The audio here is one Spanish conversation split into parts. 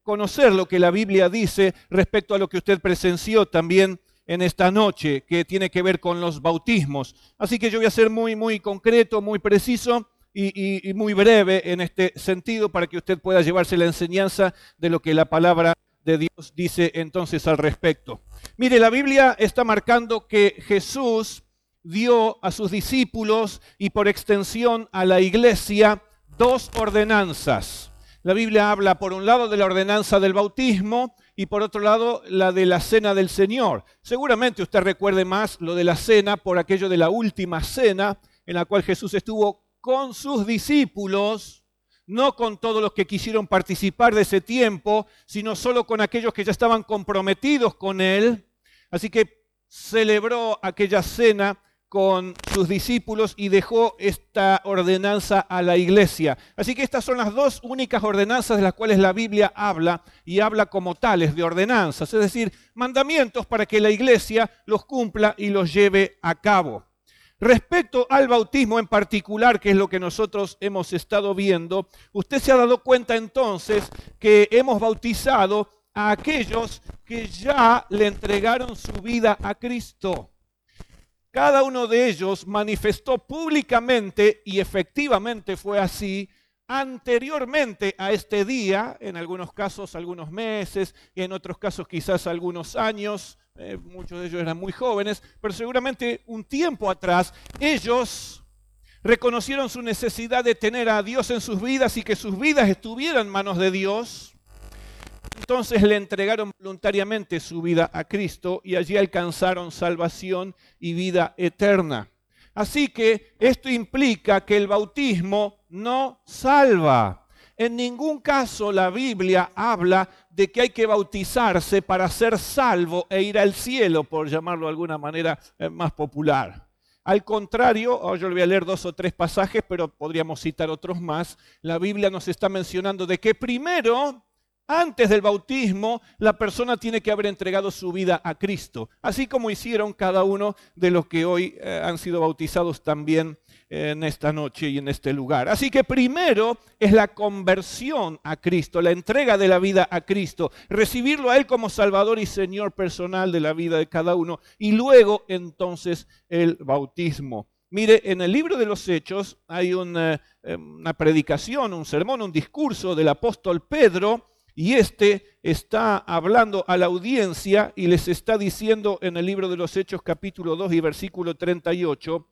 conocer lo que la Biblia dice respecto a lo que usted presenció también en esta noche, que tiene que ver con los bautismos. Así que yo voy a ser muy concreto, muy preciso y muy breve en este sentido para que usted pueda llevarse la enseñanza de lo que la palabra de Dios dice entonces al respecto. Mire, la Biblia está marcando que Jesús dio a sus discípulos y por extensión a la iglesia 2 ordenanzas. La Biblia habla por un lado de la ordenanza del bautismo y por otro lado la de la cena del Señor. Seguramente usted recuerde más lo de la cena por aquello de la última cena en la cual Jesús estuvo con sus discípulos, no con todos los que quisieron participar de ese tiempo, sino solo con aquellos que ya estaban comprometidos con Él. Así que celebró aquella cena con sus discípulos y dejó esta ordenanza a la iglesia. Así que estas son las 2 únicas ordenanzas de las cuales la Biblia habla, y habla como tales de ordenanzas, es decir, mandamientos para que la iglesia los cumpla y los lleve a cabo. Respecto al bautismo en particular, que es lo que nosotros hemos estado viendo, usted se ha dado cuenta entonces que hemos bautizado a aquellos que ya le entregaron su vida a Cristo. Cada uno de ellos manifestó públicamente, y efectivamente fue así, anteriormente a este día, en algunos casos algunos meses, y en otros casos quizás algunos años, muchos de ellos eran muy jóvenes, pero seguramente un tiempo atrás, ellos reconocieron su necesidad de tener a Dios en sus vidas y que sus vidas estuvieran en manos de Dios. Entonces le entregaron voluntariamente su vida a Cristo y allí alcanzaron salvación y vida eterna. Así que esto implica que el bautismo no salva. En ningún caso la Biblia habla de que hay que bautizarse para ser salvo e ir al cielo, por llamarlo de alguna manera más popular. Al contrario, yo le voy a leer 2 o 3 pasajes, pero podríamos citar otros más. La Biblia nos está mencionando de que primero, antes del bautismo, la persona tiene que haber entregado su vida a Cristo, así como hicieron cada uno de los que hoy han sido bautizados también en esta noche y en este lugar. Así que primero es la conversión a Cristo, la entrega de la vida a Cristo, recibirlo a Él como Salvador y Señor personal de la vida de cada uno, y luego entonces el bautismo. Mire, en el libro de los Hechos hay una predicación, un sermón, un discurso del apóstol Pedro, y este está hablando a la audiencia y les está diciendo en el libro de los Hechos capítulo 2 y versículo 38,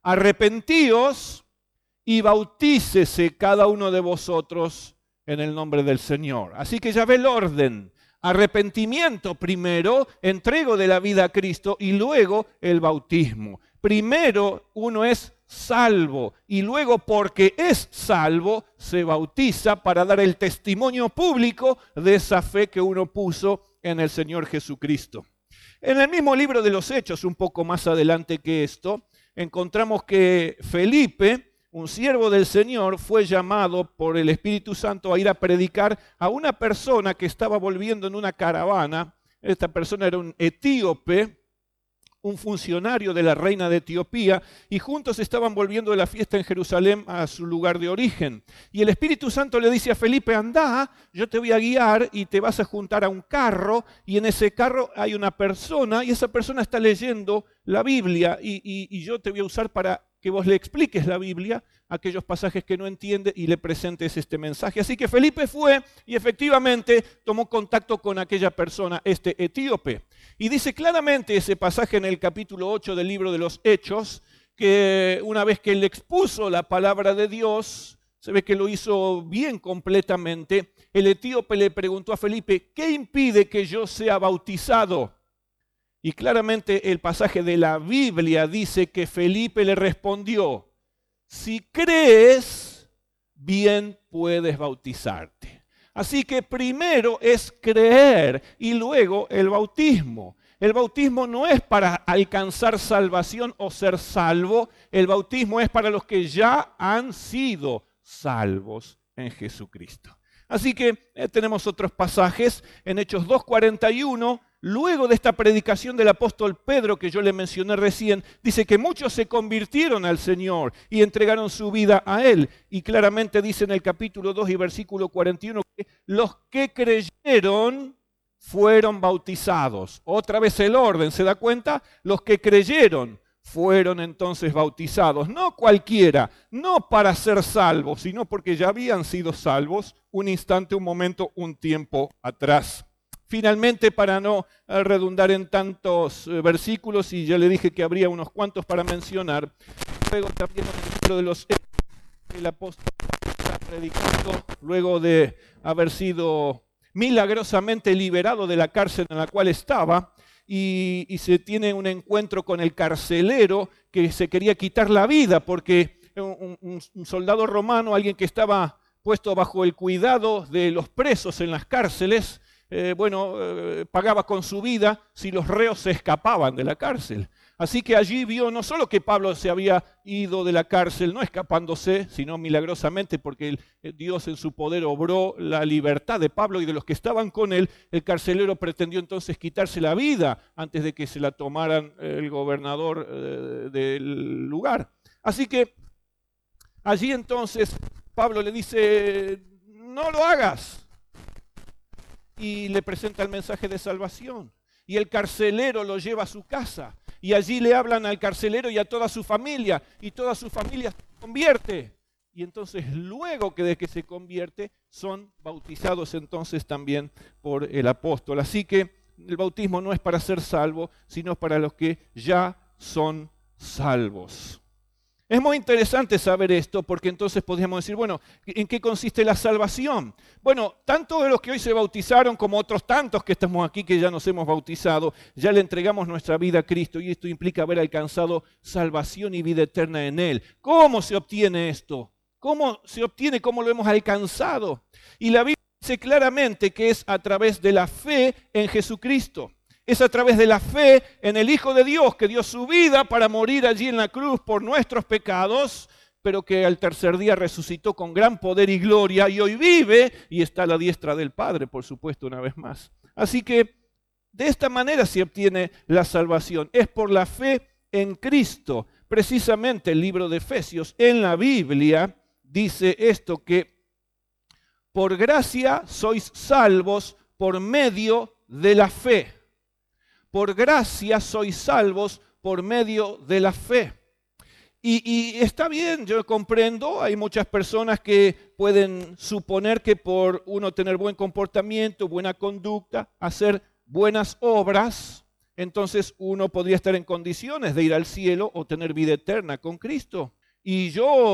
arrepentíos y bautícese cada uno de vosotros en el nombre del Señor. Así que ya ve el orden. Arrepentimiento primero, entrego de la vida a Cristo y luego el bautismo. Primero uno es salvo y luego porque es salvo se bautiza para dar el testimonio público de esa fe que uno puso en el Señor Jesucristo. En el mismo libro de los Hechos, un poco más adelante que esto, encontramos que Felipe, un siervo del Señor, fue llamado por el Espíritu Santo a ir a predicar a una persona que estaba volviendo en una caravana. Esta persona era un etíope, un funcionario de la reina de Etiopía, y juntos estaban volviendo de la fiesta en Jerusalén a su lugar de origen. Y el Espíritu Santo le dice a Felipe, anda, yo te voy a guiar y te vas a juntar a un carro, y en ese carro hay una persona, y esa persona está leyendo la Biblia, y yo te voy a usar para que vos le expliques la Biblia, aquellos pasajes que no entiende, y le presentes este mensaje. Así que Felipe fue y efectivamente tomó contacto con aquella persona, este etíope. Y dice claramente ese pasaje en el capítulo 8 del libro de los Hechos, que una vez que él expuso la palabra de Dios, se ve que lo hizo bien completamente, el etíope le preguntó a Felipe, ¿qué impide que yo sea bautizado? Y claramente el pasaje de la Biblia dice que Felipe le respondió, si crees, bien puedes bautizarte. Así que primero es creer y luego el bautismo. El bautismo no es para alcanzar salvación o ser salvo, el bautismo es para los que ya han sido salvos en Jesucristo. Así que tenemos otros pasajes en Hechos 2:41. Luego de esta predicación del apóstol Pedro que yo le mencioné recién, dice que muchos se convirtieron al Señor y entregaron su vida a Él. Y claramente dice en el capítulo 2 y versículo 41 que los que creyeron fueron bautizados. Otra vez el orden, ¿se da cuenta? Los que creyeron fueron entonces bautizados. No cualquiera, no para ser salvos, sino porque ya habían sido salvos un instante, un momento, un tiempo atrás. Finalmente, para no redundar en tantos versículos, y ya le dije que habría unos cuantos para mencionar, luego también en el libro de los Hechos, el apóstol está predicando, luego de haber sido milagrosamente liberado de la cárcel en la cual estaba, y se tiene un encuentro con el carcelero que se quería quitar la vida, porque un soldado romano, alguien que estaba puesto bajo el cuidado de los presos en las cárceles, pagaba con su vida si los reos se escapaban de la cárcel. Así que allí vio no solo que Pablo se había ido de la cárcel, no escapándose, sino milagrosamente, porque Dios en su poder obró la libertad de Pablo y de los que estaban con él. El carcelero pretendió entonces quitarse la vida antes de que se la tomaran el gobernador del lugar. Así que allí entonces Pablo le dice, no lo hagas. Y le presenta el mensaje de salvación. Y el carcelero lo lleva a su casa. Y allí le hablan al carcelero y a toda su familia. Y toda su familia se convierte. Y entonces luego de que se convierte, son bautizados entonces también por el apóstol. Así que el bautismo no es para ser salvo, sino para los que ya son salvos. Es muy interesante saber esto porque entonces podríamos decir, bueno, ¿en qué consiste la salvación? Bueno, tanto de los que hoy se bautizaron como otros tantos que estamos aquí que ya nos hemos bautizado, ya le entregamos nuestra vida a Cristo y esto implica haber alcanzado salvación y vida eterna en Él. ¿Cómo se obtiene esto? ¿Cómo se obtiene? ¿Cómo lo hemos alcanzado? Y la Biblia dice claramente que es a través de la fe en Jesucristo. Es a través de la fe en el Hijo de Dios que dio su vida para morir allí en la cruz por nuestros pecados, pero que al tercer día resucitó con gran poder y gloria y hoy vive y está a la diestra del Padre, por supuesto, una vez más. Así que de esta manera se obtiene la salvación. Es por la fe en Cristo. Precisamente el libro de Efesios en la Biblia dice esto, que por gracia sois salvos por medio de la fe. Por gracia sois salvos por medio de la fe. Y está bien, yo comprendo, hay muchas personas que pueden suponer que por uno tener buen comportamiento, buena conducta, hacer buenas obras, entonces uno podría estar en condiciones de ir al cielo o tener vida eterna con Cristo. Y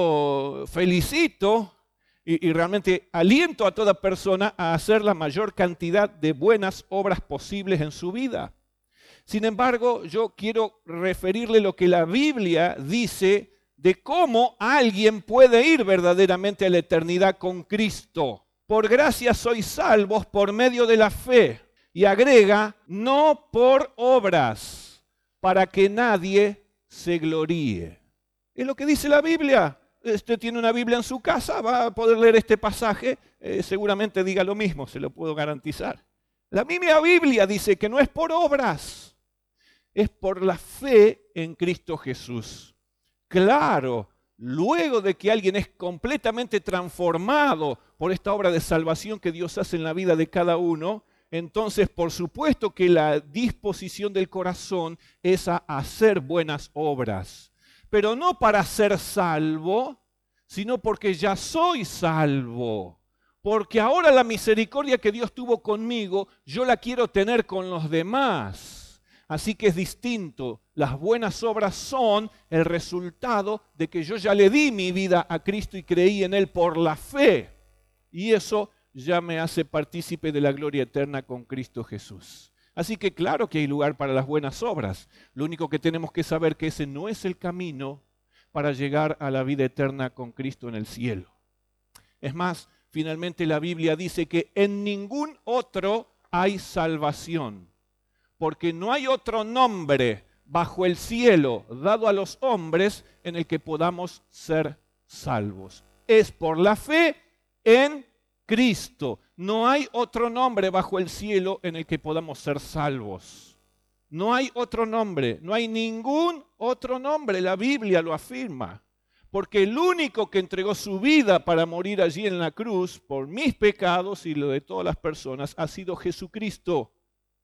yo felicito y realmente aliento a toda persona a hacer la mayor cantidad de buenas obras posibles en su vida. Sin embargo, yo quiero referirle lo que la Biblia dice de cómo alguien puede ir verdaderamente a la eternidad con Cristo. Por gracia sois salvos por medio de la fe. Y agrega, no por obras, para que nadie se gloríe. Es lo que dice la Biblia. Usted tiene una Biblia en su casa, va a poder leer este pasaje, seguramente diga lo mismo, se lo puedo garantizar. La misma Biblia dice que no es por obras, es por la fe en Cristo Jesús. Claro, luego de que alguien es completamente transformado por esta obra de salvación que Dios hace en la vida de cada uno, entonces por supuesto que la disposición del corazón es a hacer buenas obras. Pero no para ser salvo, sino porque ya soy salvo. Porque ahora la misericordia que Dios tuvo conmigo, yo la quiero tener con los demás. Así que es distinto. Las buenas obras son el resultado de que yo ya le di mi vida a Cristo y creí en Él por la fe. Y eso ya me hace partícipe de la gloria eterna con Cristo Jesús. Así que claro que hay lugar para las buenas obras. Lo único que tenemos que saber que ese no es el camino para llegar a la vida eterna con Cristo en el cielo. Es más, finalmente la Biblia dice que en ningún otro hay salvación, porque no hay otro nombre bajo el cielo dado a los hombres en el que podamos ser salvos. Es por la fe en Cristo. No hay otro nombre bajo el cielo en el que podamos ser salvos. No hay otro nombre, no hay ningún otro nombre. La Biblia lo afirma. Porque el único que entregó su vida para morir allí en la cruz por mis pecados y lo de todas las personas ha sido Jesucristo.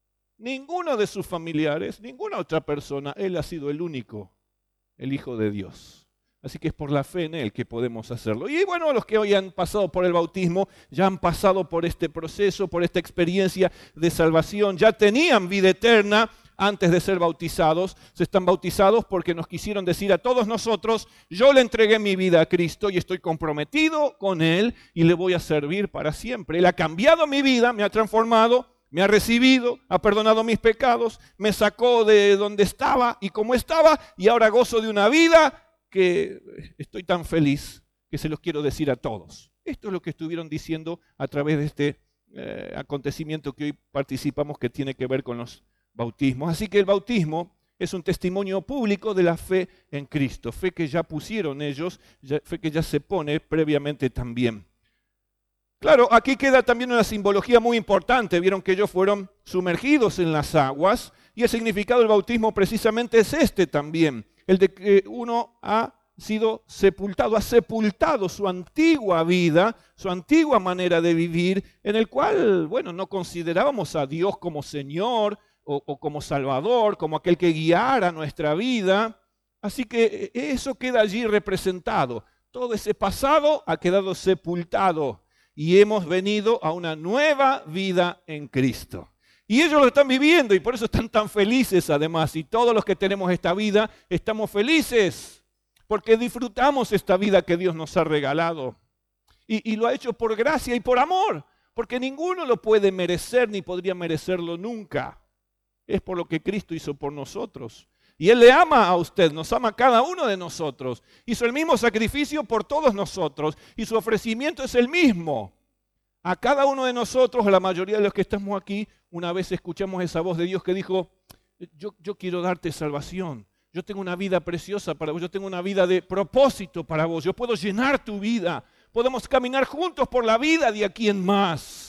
Ninguno de sus familiares, ninguna otra persona, Él ha sido el único, el Hijo de Dios. Así que es por la fe en Él que podemos hacerlo. Y bueno, los que hoy han pasado por el bautismo, ya han pasado por este proceso, por esta experiencia de salvación, ya tenían vida eterna antes de ser bautizados. Se están bautizados porque nos quisieron decir a todos nosotros, yo le entregué mi vida a Cristo y estoy comprometido con Él y le voy a servir para siempre. Él ha cambiado mi vida, me ha transformado, me ha recibido, ha perdonado mis pecados, me sacó de donde estaba y como estaba y ahora gozo de una vida que estoy tan feliz que se los quiero decir a todos. Esto es lo que estuvieron diciendo a través de este acontecimiento que hoy participamos que tiene que ver con los bautismos. Así que el bautismo es un testimonio público de la fe en Cristo, fe que ya pusieron ellos, fe que ya se pone previamente también. Claro, aquí queda también una simbología muy importante. Vieron que ellos fueron sumergidos en las aguas y el significado del bautismo precisamente es este también, el de que uno ha sido sepultado, ha sepultado su antigua vida, su antigua manera de vivir, en el cual, bueno, no considerábamos a Dios como Señor o como Salvador, como aquel que guiara nuestra vida. Así que eso queda allí representado. Todo ese pasado ha quedado sepultado y hemos venido a una nueva vida en Cristo. Y ellos lo están viviendo y por eso están tan felices además. Y todos los que tenemos esta vida estamos felices porque disfrutamos esta vida que Dios nos ha regalado. Y lo ha hecho por gracia y por amor, porque ninguno lo puede merecer ni podría merecerlo nunca. Es por lo que Cristo hizo por nosotros. Y Él le ama a usted, nos ama a cada uno de nosotros. Hizo el mismo sacrificio por todos nosotros y su ofrecimiento es el mismo. A cada uno de nosotros, a la mayoría de los que estamos aquí, una vez escuchamos esa voz de Dios que dijo, yo quiero darte salvación. Yo tengo una vida preciosa para vos, yo tengo una vida de propósito para vos. Yo puedo llenar tu vida. Podemos caminar juntos por la vida de aquí en más.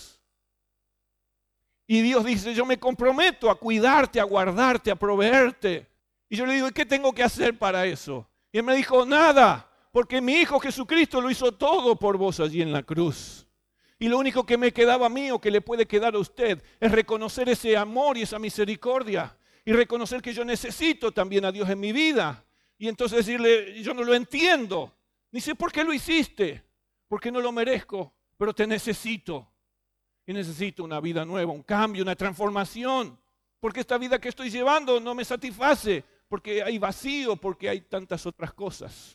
Y Dios dice, yo me comprometo a cuidarte, a guardarte, a proveerte. Y yo le digo, ¿y qué tengo que hacer para eso? Y Él me dijo, nada, porque mi Hijo Jesucristo lo hizo todo por vos allí en la cruz. Y lo único que me quedaba a mí o que le puede quedar a usted es reconocer ese amor y esa misericordia. Y reconocer que yo necesito también a Dios en mi vida. Y entonces decirle, yo no lo entiendo. Ni sé por qué lo hiciste, porque no lo merezco, pero te necesito. Y necesito una vida nueva, un cambio, una transformación. Porque esta vida que estoy llevando no me satisface, porque hay vacío, porque hay tantas otras cosas.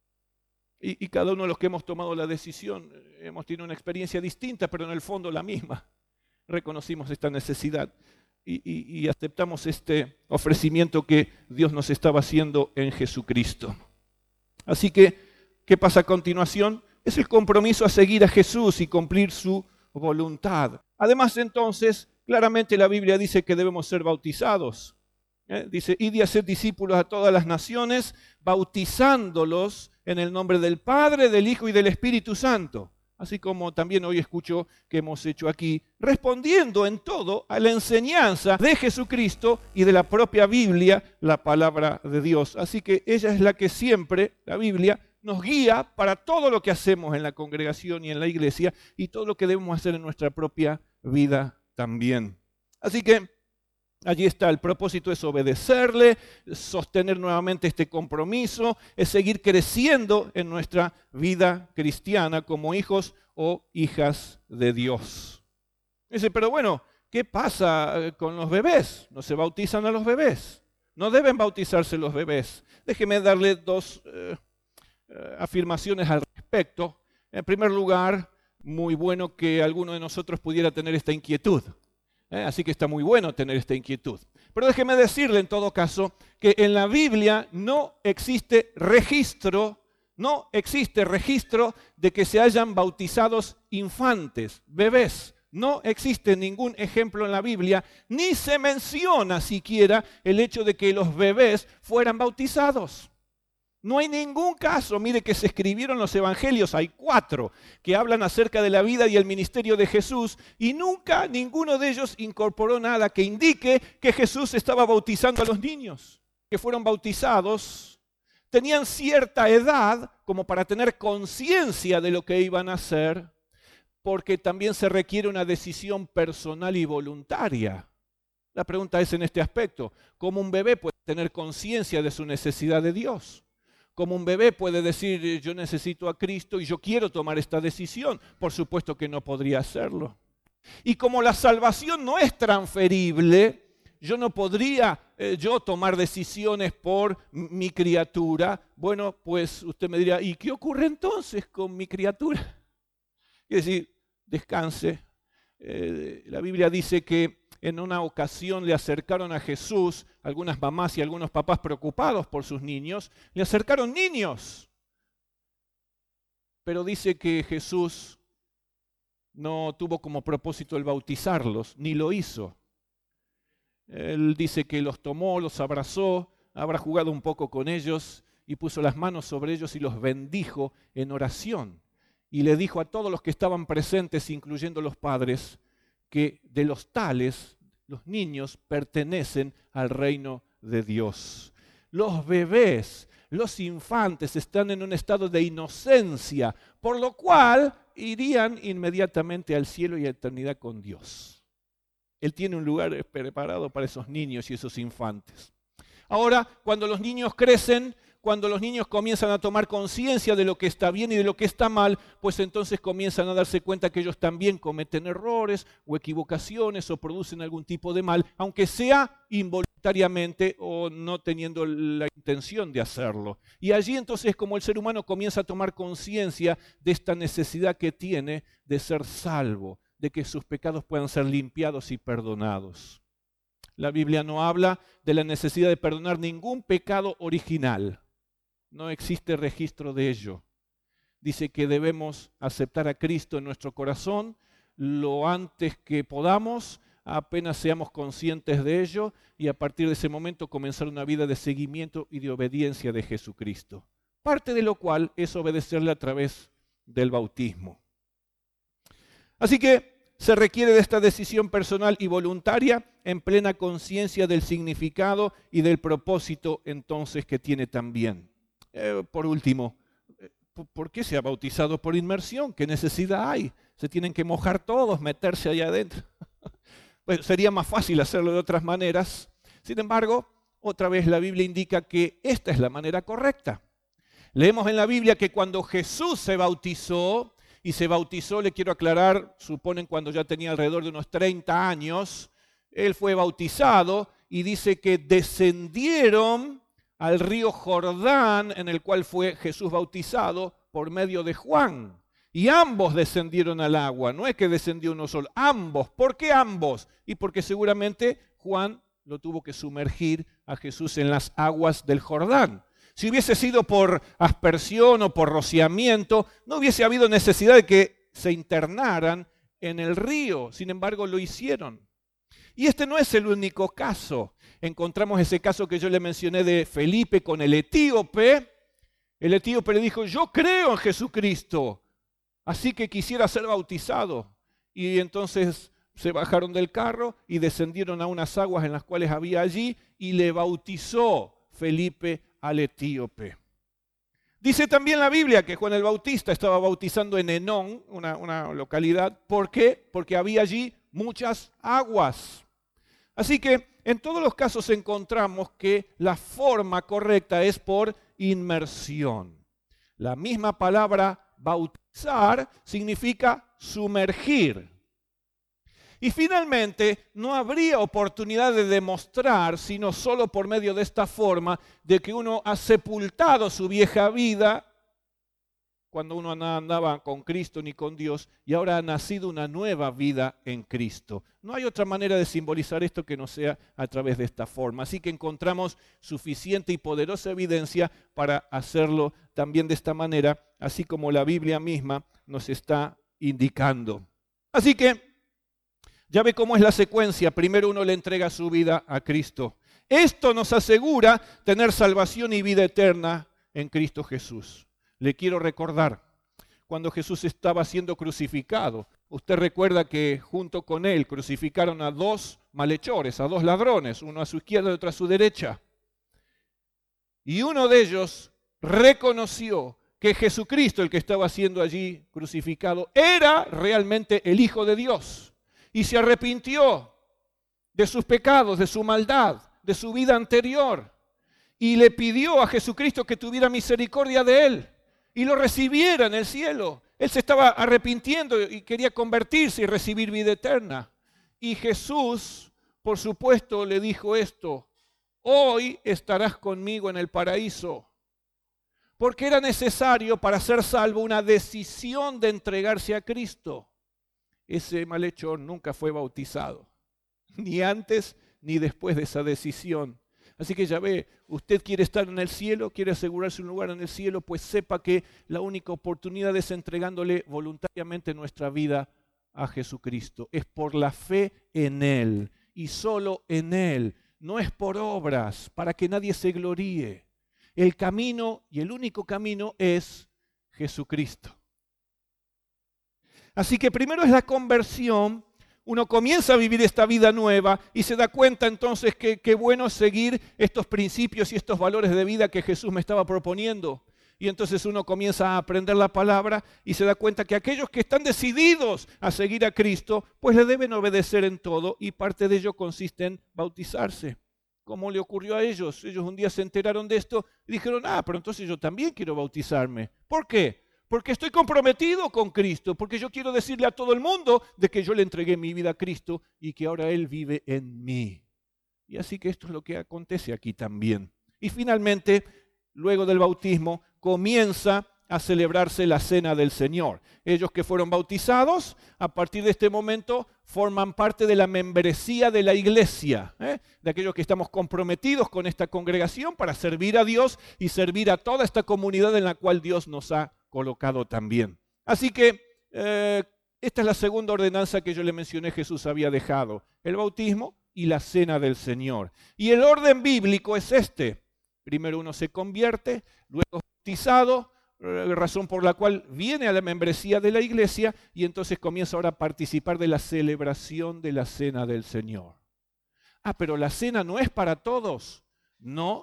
Y cada uno de los que hemos tomado la decisión, hemos tenido una experiencia distinta, pero en el fondo la misma. Reconocimos esta necesidad y aceptamos este ofrecimiento que Dios nos estaba haciendo en Jesucristo. Así que, ¿qué pasa a continuación? Es el compromiso a seguir a Jesús y cumplir su voluntad. Además, entonces, claramente la Biblia dice que debemos ser bautizados. Dice, id y haced discípulos a todas las naciones, bautizándolos en el nombre del Padre, del Hijo y del Espíritu Santo. Así como también hoy escucho que hemos hecho aquí, respondiendo en todo a la enseñanza de Jesucristo y de la propia Biblia, la palabra de Dios. Así que ella es la que siempre, la Biblia, nos guía para todo lo que hacemos en la congregación y en la iglesia y todo lo que debemos hacer en nuestra propia vida también. Así que allí está, el propósito es obedecerle, sostener nuevamente este compromiso, es seguir creciendo en nuestra vida cristiana como hijos o hijas de Dios. Dice, pero bueno, ¿qué pasa con los bebés? No se bautizan a los bebés, no deben bautizarse los bebés. Déjeme darle dos afirmaciones al respecto. En primer lugar, muy bueno que alguno de nosotros pudiera tener esta inquietud. Así que está muy bueno tener esta inquietud. Pero déjeme decirle en todo caso que en la Biblia no existe registro de que se hayan bautizados infantes, bebés. No existe ningún ejemplo en la Biblia, ni se menciona siquiera el hecho de que los bebés fueran bautizados. No hay ningún caso, mire, que se escribieron los evangelios, hay 4 que hablan acerca de la vida y el ministerio de Jesús, y nunca ninguno de ellos incorporó nada que indique que Jesús estaba bautizando a los niños, que fueron bautizados, tenían cierta edad como para tener conciencia de lo que iban a hacer, porque también se requiere una decisión personal y voluntaria. La pregunta es en este aspecto: ¿cómo un bebé puede tener conciencia de su necesidad de Dios? ¿Cómo un bebé puede decir, yo necesito a Cristo y yo quiero tomar esta decisión? Por supuesto que no podría hacerlo. Y como la salvación no es transferible, yo no podría yo tomar decisiones por mi criatura. Bueno, pues usted me dirá, ¿y qué ocurre entonces con mi criatura? Es decir, descanse. La Biblia dice que en una ocasión le acercaron a Jesús, algunas mamás y algunos papás preocupados por sus niños, le acercaron niños. Pero dice que Jesús no tuvo como propósito el bautizarlos, ni lo hizo. Él dice que los tomó, los abrazó, habrá jugado un poco con ellos y puso las manos sobre ellos y los bendijo en oración. Y le dijo a todos los que estaban presentes, incluyendo los padres, que de los tales, los niños pertenecen al reino de Dios. Los bebés, los infantes están en un estado de inocencia, por lo cual irían inmediatamente al cielo y a eternidad con Dios. Él tiene un lugar preparado para esos niños y esos infantes. Ahora, cuando los niños crecen, cuando los niños comienzan a tomar conciencia de lo que está bien y de lo que está mal, pues entonces comienzan a darse cuenta que ellos también cometen errores o equivocaciones o producen algún tipo de mal, aunque sea involuntariamente o no teniendo la intención de hacerlo. Y allí entonces como el ser humano comienza a tomar conciencia de esta necesidad que tiene de ser salvo, de que sus pecados puedan ser limpiados y perdonados. La Biblia no habla de la necesidad de perdonar ningún pecado original. No existe registro de ello. Dice que debemos aceptar a Cristo en nuestro corazón lo antes que podamos, apenas seamos conscientes de ello, y a partir de ese momento comenzar una vida de seguimiento y de obediencia de Jesucristo. Parte de lo cual es obedecerle a través del bautismo. Así que se requiere de esta decisión personal y voluntaria en plena conciencia del significado y del propósito entonces que tiene también. Por último, ¿por qué se ha bautizado por inmersión? ¿Qué necesidad hay? Se tienen que mojar todos, meterse allá adentro. Pues sería más fácil hacerlo de otras maneras. Sin embargo, otra vez la Biblia indica que esta es la manera correcta. Leemos en la Biblia que cuando Jesús se bautizó, y se bautizó, le quiero aclarar, suponen cuando ya tenía alrededor de unos 30 años, él fue bautizado y dice que descendieron al río Jordán, en el cual fue Jesús bautizado por medio de Juan. Y ambos descendieron al agua, no es que descendió uno solo, ambos. ¿Por qué ambos? Y porque seguramente Juan lo tuvo que sumergir a Jesús en las aguas del Jordán. Si hubiese sido por aspersión o por rociamiento, no hubiese habido necesidad de que se internaran en el río. Sin embargo, lo hicieron. Y este no es el único caso. Encontramos ese caso que yo le mencioné de Felipe con el etíope. El etíope le dijo, yo creo en Jesucristo, así que quisiera ser bautizado. Y entonces se bajaron del carro y descendieron a unas aguas en las cuales había allí y le bautizó Felipe al etíope. Dice también la Biblia que Juan el Bautista estaba bautizando en Enón, una localidad. ¿Por qué? Porque había allí muchas aguas. Así que en todos los casos encontramos que la forma correcta es por inmersión. La misma palabra bautizar significa sumergir. Y finalmente, no habría oportunidad de demostrar, sino solo por medio de esta forma, de que uno ha sepultado su vieja vida, cuando uno no andaba con Cristo ni con Dios, y ahora ha nacido una nueva vida en Cristo. No hay otra manera de simbolizar esto que no sea a través de esta forma. Así que encontramos suficiente y poderosa evidencia para hacerlo también de esta manera, así como la Biblia misma nos está indicando. Así que ya ve cómo es la secuencia. Primero uno le entrega su vida a Cristo. Esto nos asegura tener salvación y vida eterna en Cristo Jesús. Le quiero recordar, cuando Jesús estaba siendo crucificado, usted recuerda que junto con él crucificaron a dos malhechores, a dos ladrones, uno a su izquierda y otro a su derecha. Y uno de ellos reconoció que Jesucristo, el que estaba siendo allí crucificado, era realmente el Hijo de Dios. Y se arrepintió de sus pecados, de su maldad, de su vida anterior. Y le pidió a Jesucristo que tuviera misericordia de él y lo recibiera en el cielo. Él se estaba arrepintiendo y quería convertirse y recibir vida eterna. Y Jesús, por supuesto, le dijo esto: hoy estarás conmigo en el paraíso. Porque era necesario para ser salvo una decisión de entregarse a Cristo. Ese malhechor nunca fue bautizado, ni antes ni después de esa decisión. Así que ya ve, usted quiere estar en el cielo, quiere asegurarse un lugar en el cielo, pues sepa que la única oportunidad es entregándole voluntariamente nuestra vida a Jesucristo. Es por la fe en Él y solo en Él. No es por obras, para que nadie se gloríe. El camino y el único camino es Jesucristo. Así que primero es la conversión. Uno comienza a vivir esta vida nueva y se da cuenta entonces que qué bueno es seguir estos principios y estos valores de vida que Jesús me estaba proponiendo. Y entonces uno comienza a aprender la palabra y se da cuenta que aquellos que están decididos a seguir a Cristo, pues le deben obedecer en todo, y parte de ello consiste en bautizarse. ¿Cómo le ocurrió a ellos? Ellos un día se enteraron de esto y dijeron: pero entonces yo también quiero bautizarme. ¿Por qué? Porque estoy comprometido con Cristo, porque yo quiero decirle a todo el mundo de que yo le entregué mi vida a Cristo y que ahora Él vive en mí. Y así que esto es lo que acontece aquí también. Y finalmente, luego del bautismo, comienza a celebrarse la Cena del Señor. Ellos que fueron bautizados, a partir de este momento, forman parte de la membresía de la iglesia, de aquellos que estamos comprometidos con esta congregación para servir a Dios y servir a toda esta comunidad en la cual Dios nos ha colocado también. Así que esta es la segunda ordenanza que yo le mencioné Jesús había dejado: el bautismo y la Cena del Señor. Y el orden bíblico es este: primero uno se convierte, luego es bautizado, razón por la cual viene a la membresía de la iglesia y entonces comienza ahora a participar de la celebración de la Cena del Señor. Pero la cena no es para todos. No.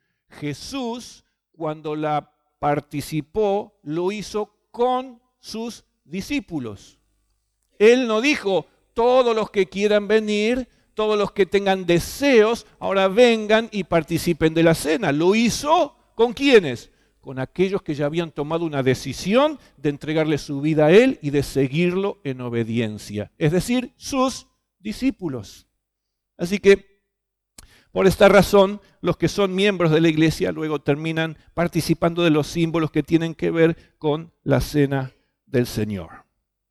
Jesús, cuando la participó, lo hizo con sus discípulos. Él no dijo: todos los que quieran venir, todos los que tengan deseos, ahora vengan y participen de la cena. Lo hizo ¿con quiénes? Con aquellos que ya habían tomado una decisión de entregarle su vida a Él y de seguirlo en obediencia, es decir, sus discípulos. Así que, por esta razón, los que son miembros de la iglesia luego terminan participando de los símbolos que tienen que ver con la Cena del Señor.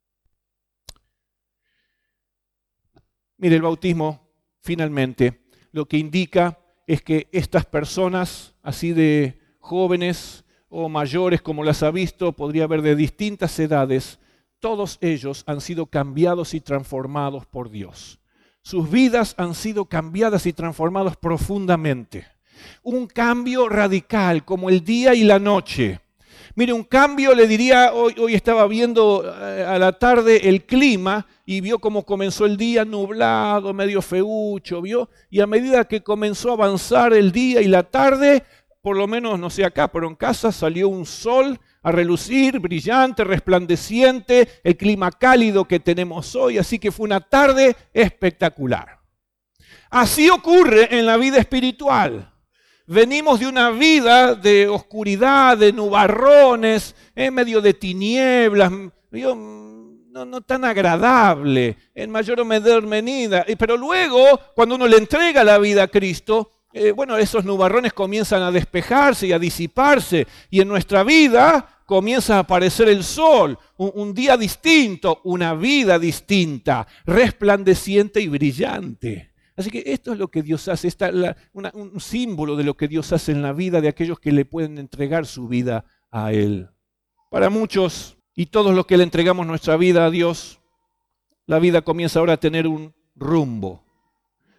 Mire, el bautismo, finalmente, lo que indica es que estas personas, así de jóvenes o mayores como las ha visto, podría haber de distintas edades, todos ellos han sido cambiados y transformados por Dios. Sus vidas han sido cambiadas y transformadas profundamente. Un cambio radical, como el día y la noche. Mire, un cambio, le diría, hoy estaba viendo a la tarde el clima y vio cómo comenzó el día nublado, medio feucho, ¿vio? Y a medida que comenzó a avanzar el día y la tarde, por lo menos, no sé acá, pero en casa salió un sol a relucir, brillante, resplandeciente, el clima cálido que tenemos hoy, así que fue una tarde espectacular. Así ocurre en la vida espiritual. Venimos de una vida de oscuridad, de nubarrones, en medio de tinieblas, no tan agradable, en mayor o menor medida. Pero luego, cuando uno le entrega la vida a Cristo, esos nubarrones comienzan a despejarse y a disiparse, y en nuestra vida comienza a aparecer el sol, un día distinto, una vida distinta, resplandeciente y brillante. Así que esto es lo que Dios hace, un símbolo de lo que Dios hace en la vida de aquellos que le pueden entregar su vida a Él. Para muchos y todos los que le entregamos nuestra vida a Dios, la vida comienza ahora a tener un rumbo.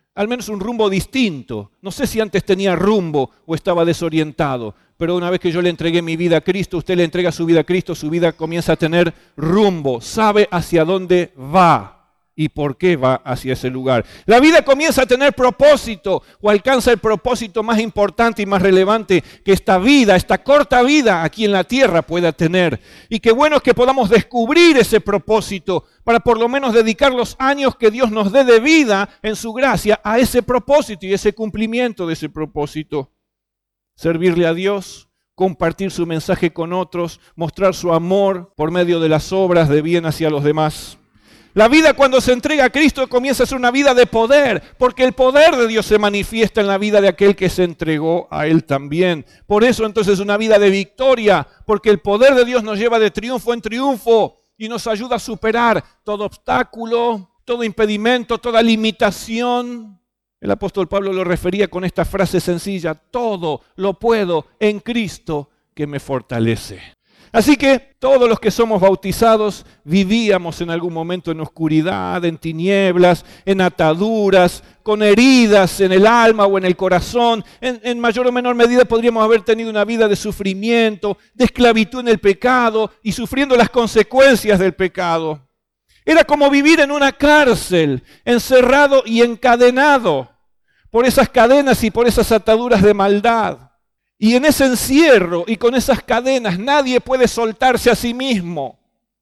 al menos un rumbo distinto. No sé si antes tenía rumbo o estaba desorientado, pero una vez que yo le entregué mi vida a Cristo, usted le entrega su vida a Cristo, su vida comienza a tener rumbo, sabe hacia dónde va y por qué va hacia ese lugar. La vida comienza a tener propósito o alcanza el propósito más importante y más relevante que esta vida, esta corta vida aquí en la tierra pueda tener. Y qué bueno es que podamos descubrir ese propósito para por lo menos dedicar los años que Dios nos dé de vida en su gracia a ese propósito y ese cumplimiento de ese propósito. Servirle a Dios, compartir su mensaje con otros, mostrar su amor por medio de las obras de bien hacia los demás. La vida cuando se entrega a Cristo comienza a ser una vida de poder, porque el poder de Dios se manifiesta en la vida de aquel que se entregó a Él también. Por eso entonces es una vida de victoria, porque el poder de Dios nos lleva de triunfo en triunfo y nos ayuda a superar todo obstáculo, todo impedimento, toda limitación. El apóstol Pablo lo refería con esta frase sencilla: todo lo puedo en Cristo que me fortalece. Así que todos los que somos bautizados vivíamos en algún momento en oscuridad, en tinieblas, en ataduras, con heridas en el alma o en el corazón. En mayor o menor medida podríamos haber tenido una vida de sufrimiento, de esclavitud en el pecado y sufriendo las consecuencias del pecado. Era como vivir en una cárcel, encerrado y encadenado por esas cadenas y por esas ataduras de maldad. Y en ese encierro y con esas cadenas nadie puede soltarse a sí mismo.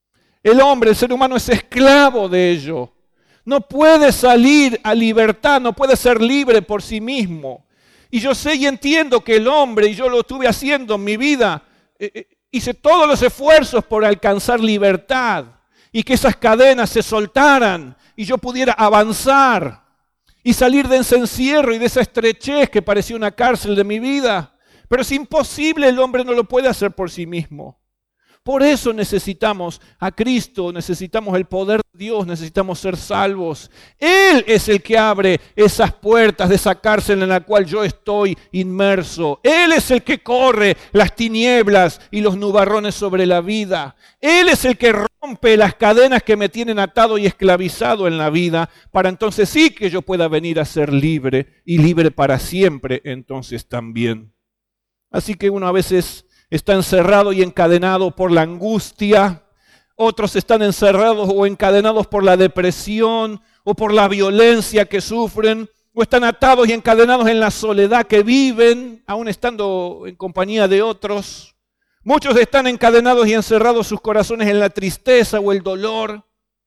El hombre, el ser humano es esclavo de ello. No puede salir a libertad, no puede ser libre por sí mismo. Y yo sé y entiendo que el hombre, y yo lo estuve haciendo en mi vida, hice todos los esfuerzos por alcanzar libertad y que esas cadenas se soltaran y yo pudiera avanzar y salir de ese encierro y de esa estrechez que parecía una cárcel de mi vida. Pero es imposible, el hombre no lo puede hacer por sí mismo. Por eso necesitamos a Cristo, necesitamos el poder de Dios, necesitamos ser salvos. Él es el que abre esas puertas de esa cárcel en la cual yo estoy inmerso. Él es el que corre las tinieblas y los nubarrones sobre la vida. Él es el que rompe las cadenas que me tienen atado y esclavizado en la vida, para entonces sí que yo pueda venir a ser libre y libre para siempre entonces también. Así que uno a veces está encerrado y encadenado por la angustia, otros están encerrados o encadenados por la depresión o por la violencia que sufren, o están atados y encadenados en la soledad que viven, aún estando en compañía de otros. Muchos están encadenados y encerrados sus corazones en la tristeza o el dolor.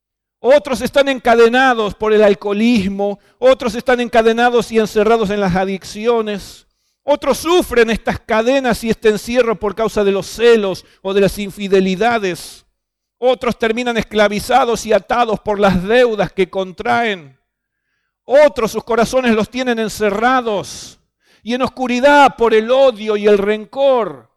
Otros están encadenados por el alcoholismo, otros están encadenados y encerrados en las adicciones. Otros sufren estas cadenas y este encierro por causa de los celos o de las infidelidades. Otros terminan esclavizados y atados por las deudas que contraen. Otros sus corazones los tienen encerrados y en oscuridad por el odio y el rencor.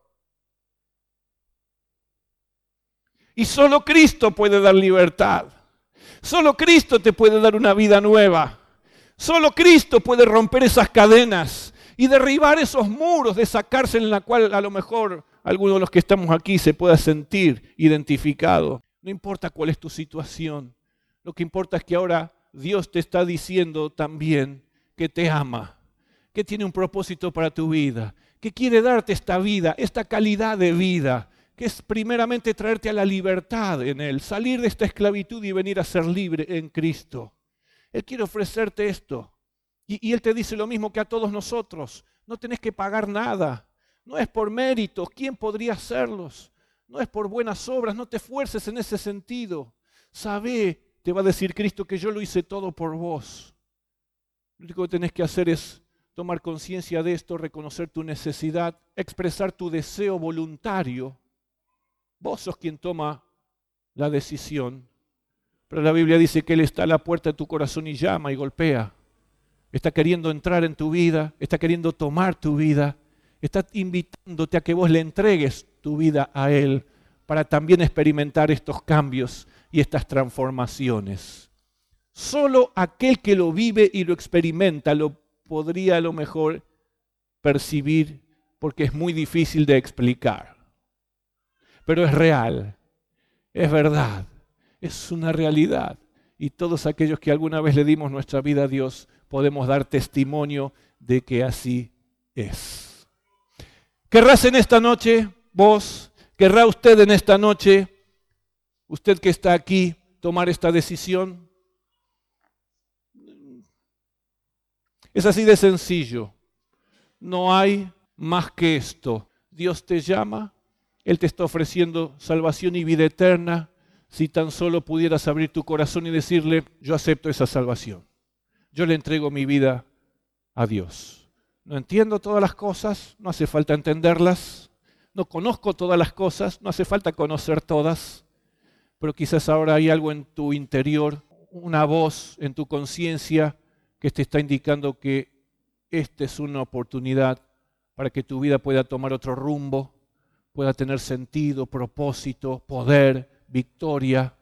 Y solo Cristo puede dar libertad. Solo Cristo te puede dar una vida nueva. Solo Cristo puede romper esas cadenas y derribar esos muros de esa cárcel en la cual a lo mejor alguno de los que estamos aquí se pueda sentir identificado. No importa cuál es tu situación, lo que importa es que ahora Dios te está diciendo también que te ama, que tiene un propósito para tu vida, que quiere darte esta vida, esta calidad de vida, que es primeramente traerte a la libertad en Él, salir de esta esclavitud y venir a ser libre en Cristo. Él quiere ofrecerte esto. Y Él te dice lo mismo que a todos nosotros. No tenés que pagar nada. No es por méritos. ¿Quién podría hacerlos? No es por buenas obras. No te esfuerces en ese sentido. Sabé, te va a decir Cristo, que yo lo hice todo por vos. Lo único que tenés que hacer es tomar conciencia de esto, reconocer tu necesidad, expresar tu deseo voluntario. Vos sos quien toma la decisión. Pero la Biblia dice que Él está a la puerta de tu corazón y llama y golpea. Está queriendo entrar en tu vida, está queriendo tomar tu vida, está invitándote a que vos le entregues tu vida a Él para también experimentar estos cambios y estas transformaciones. Solo aquel que lo vive y lo experimenta lo podría a lo mejor percibir, porque es muy difícil de explicar. Pero es real, es verdad, es una realidad. Y todos aquellos que alguna vez le dimos nuestra vida a Dios, podemos dar testimonio de que así es. ¿Querrás en esta noche, vos, querrá usted en esta noche, usted que está aquí, tomar esta decisión? Es así de sencillo. No hay más que esto. Dios te llama, Él te está ofreciendo salvación y vida eterna. Si tan solo pudieras abrir tu corazón y decirle, yo acepto esa salvación. Yo le entrego mi vida a Dios. No entiendo todas las cosas, no hace falta entenderlas. No conozco todas las cosas, no hace falta conocer todas. Pero quizás ahora hay algo en tu interior, una voz en tu conciencia que te está indicando que esta es una oportunidad para que tu vida pueda tomar otro rumbo, pueda tener sentido, propósito, poder, victoria.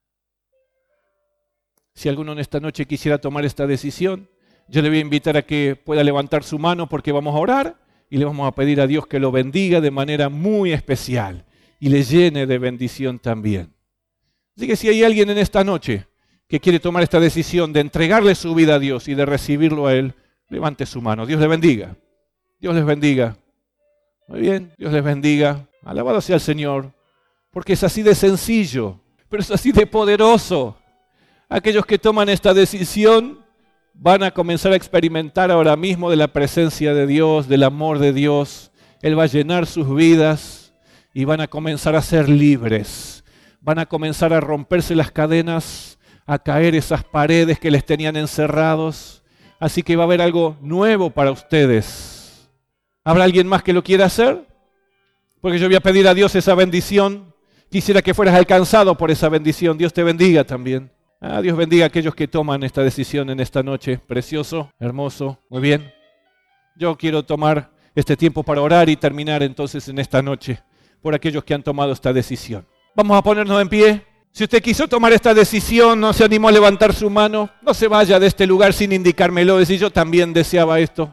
Si alguno en esta noche quisiera tomar esta decisión, yo le voy a invitar a que pueda levantar su mano porque vamos a orar y le vamos a pedir a Dios que lo bendiga de manera muy especial y le llene de bendición también. Así que si hay alguien en esta noche que quiere tomar esta decisión de entregarle su vida a Dios y de recibirlo a Él, levante su mano. Dios le bendiga. Dios les bendiga. Muy bien, Dios les bendiga. Alabado sea el Señor, porque es así de sencillo, pero es así de poderoso. Aquellos que toman esta decisión van a comenzar a experimentar ahora mismo de la presencia de Dios, del amor de Dios. Él va a llenar sus vidas y van a comenzar a ser libres. Van a comenzar a romperse las cadenas, a caer esas paredes que les tenían encerrados. Así que va a haber algo nuevo para ustedes. ¿Habrá alguien más que lo quiera hacer? Porque yo voy a pedir a Dios esa bendición. Quisiera que fueras alcanzado por esa bendición. Dios te bendiga también. Dios bendiga a aquellos que toman esta decisión en esta noche. Precioso, hermoso, muy bien. Yo quiero tomar este tiempo para orar y terminar entonces en esta noche por aquellos que han tomado esta decisión. Vamos a ponernos en pie. Si usted quiso tomar esta decisión, no se animó a levantar su mano, no se vaya de este lugar sin indicármelo, decir yo también deseaba esto.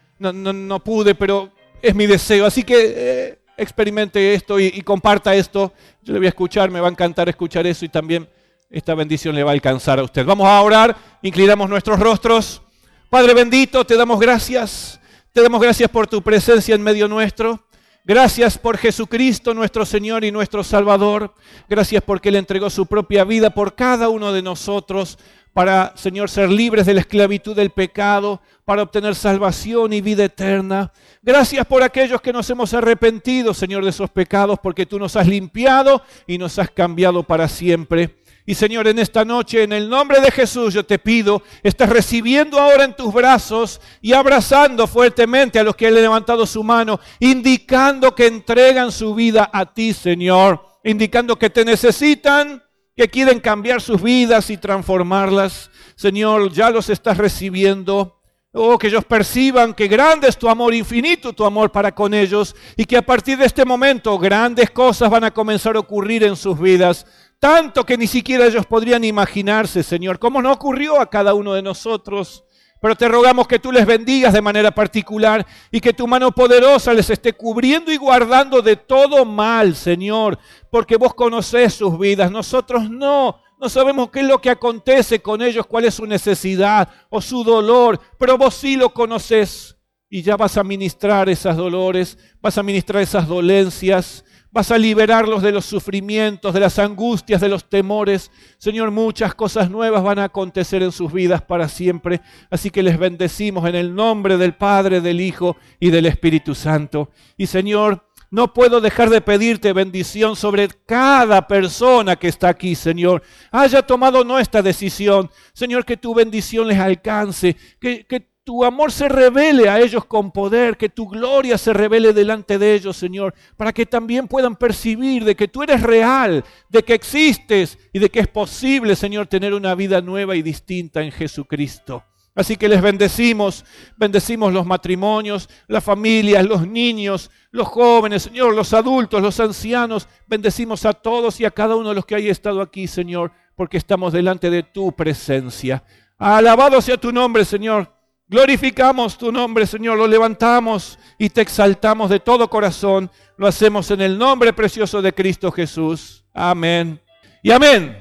No pude, pero es mi deseo. Así que experimente esto y comparta esto. Yo le voy a escuchar, me va a encantar escuchar eso y también esta bendición le va a alcanzar a usted. Vamos a orar, inclinamos nuestros rostros. Padre bendito, te damos gracias. Te damos gracias por tu presencia en medio nuestro. Gracias por Jesucristo, nuestro Señor y nuestro Salvador. Gracias porque Él entregó su propia vida por cada uno de nosotros para, Señor, ser libres de la esclavitud del pecado, para obtener salvación y vida eterna. Gracias por aquellos que nos hemos arrepentido, Señor, de esos pecados, porque tú nos has limpiado y nos has cambiado para siempre. Y Señor, en esta noche, en el nombre de Jesús, yo te pido, estás recibiendo ahora en tus brazos y abrazando fuertemente a los que han levantado su mano, indicando que entregan su vida a ti, Señor, indicando que te necesitan, que quieren cambiar sus vidas y transformarlas. Señor, ya los estás recibiendo. Oh, que ellos perciban que grande es tu amor, infinito tu amor para con ellos, y que a partir de este momento grandes cosas van a comenzar a ocurrir en sus vidas. Tanto que ni siquiera ellos podrían imaginarse, Señor, como no ocurrió a cada uno de nosotros. Pero te rogamos que tú les bendigas de manera particular y que tu mano poderosa les esté cubriendo y guardando de todo mal, Señor, porque vos conocés sus vidas, nosotros no sabemos qué es lo que acontece con ellos, cuál es su necesidad o su dolor, pero vos sí lo conocés y ya vas a ministrar esos dolores, vas a ministrar esas dolencias. Vas a liberarlos de los sufrimientos, de las angustias, de los temores. Señor, muchas cosas nuevas van a acontecer en sus vidas para siempre. Así que les bendecimos en el nombre del Padre, del Hijo y del Espíritu Santo. Y Señor, no puedo dejar de pedirte bendición sobre cada persona que está aquí, Señor. Haya tomado nuestra decisión. Señor, que tu bendición les alcance, que tu amor se revele a ellos con poder, que tu gloria se revele delante de ellos, Señor, para que también puedan percibir de que tú eres real, de que existes y de que es posible, Señor, tener una vida nueva y distinta en Jesucristo. Así que les bendecimos los matrimonios, las familias, los niños, los jóvenes, Señor, los adultos, los ancianos. Bendecimos a todos y a cada uno de los que haya estado aquí, Señor, porque estamos delante de tu presencia. Alabado sea tu nombre, Señor. Glorificamos tu nombre, Señor, lo levantamos y te exaltamos de todo corazón. Lo hacemos en el nombre precioso de Cristo Jesús. Amén y amén.